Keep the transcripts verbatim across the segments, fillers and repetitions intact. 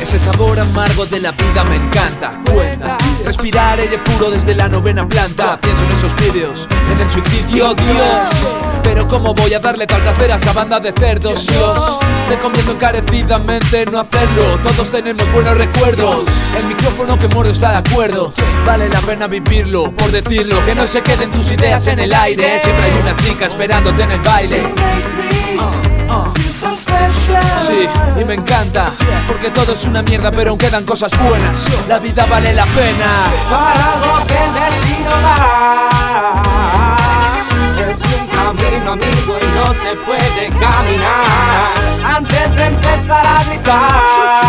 ese sabor amargo de la vida me encanta. Cuenta, respirar aire puro desde la novena planta. Pienso en esos vídeos, en el suicidio, Dios. Pero cómo voy a darle tal placer a esa banda de cerdos, Dios. Recomiendo encarecidamente no hacerlo. Todos tenemos buenos recuerdos. El micrófono que muerdo está de acuerdo. Vale la pena vivirlo, por decirlo. Que no se queden tus ideas en el aire. Siempre hay una chica esperándote en el baile. uh, uh. Sí, y me encanta, porque todo es una mierda, pero aún quedan cosas buenas. La vida vale la pena. Para algo que el destino da, es un camino, amigo, y no se puede caminar antes de empezar a gritar.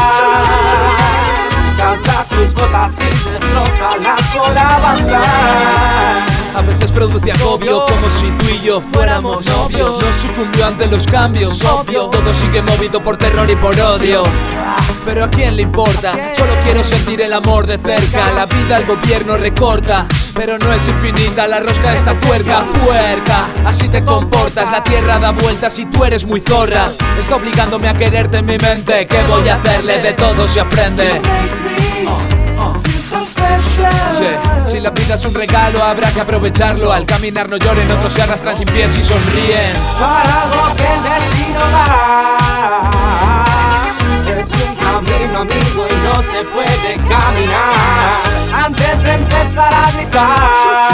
Calza tus botas y destrózalas por avanzar. A veces produce agobio, como si tú y yo fuéramos novios. No sucumbió ante los cambios, obvio. Todo sigue movido por terror y por odio. Pero ¿a quién le importa? Solo quiero sentir el amor de cerca. La vida el gobierno recorta, pero no es infinita la rosca de esta tuerca. Puerca, así te comportas. La tierra da vueltas y tú eres muy zorra. Está obligándome a quererte en mi mente. ¿Qué voy a hacerle? De todo se aprende. uh, uh. Sí, si la vida es un regalo habrá que aprovecharlo. Al caminar no lloren, otros se arrastran sin pies y sonríen. Para algo que el destino da, es un camino, amigo, y no se puede caminar antes de empezar a gritar.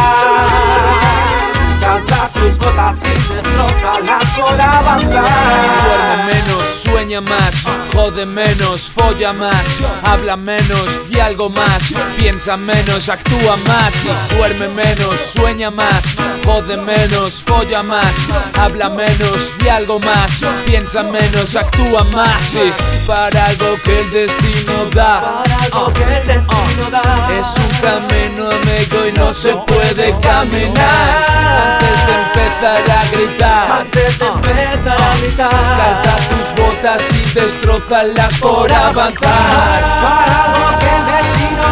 Calza tus botas y destrózalas por avanzar. Duerme menos, sueña más, jode menos, folla más, habla menos, di algo más, piensa menos, actúa más. Duerme menos, sueña más, jode menos, folla más, habla menos, di algo más, piensa menos, actúa más. Sí, para algo que el destino da, para algo que el destino da, es un camino, amigo, y no se puede caminar antes de empezar a gritar. Antes de empezar a gritar. Calza tus botas y destrózalas por avanzar. Para algo que el destino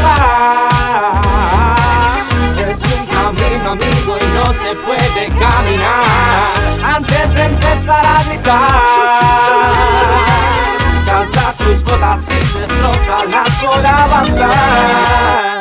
da, es un camino, amigo, y no se puede caminar antes de empezar a gritar. Calza tus botas y destrózalas por avanzar.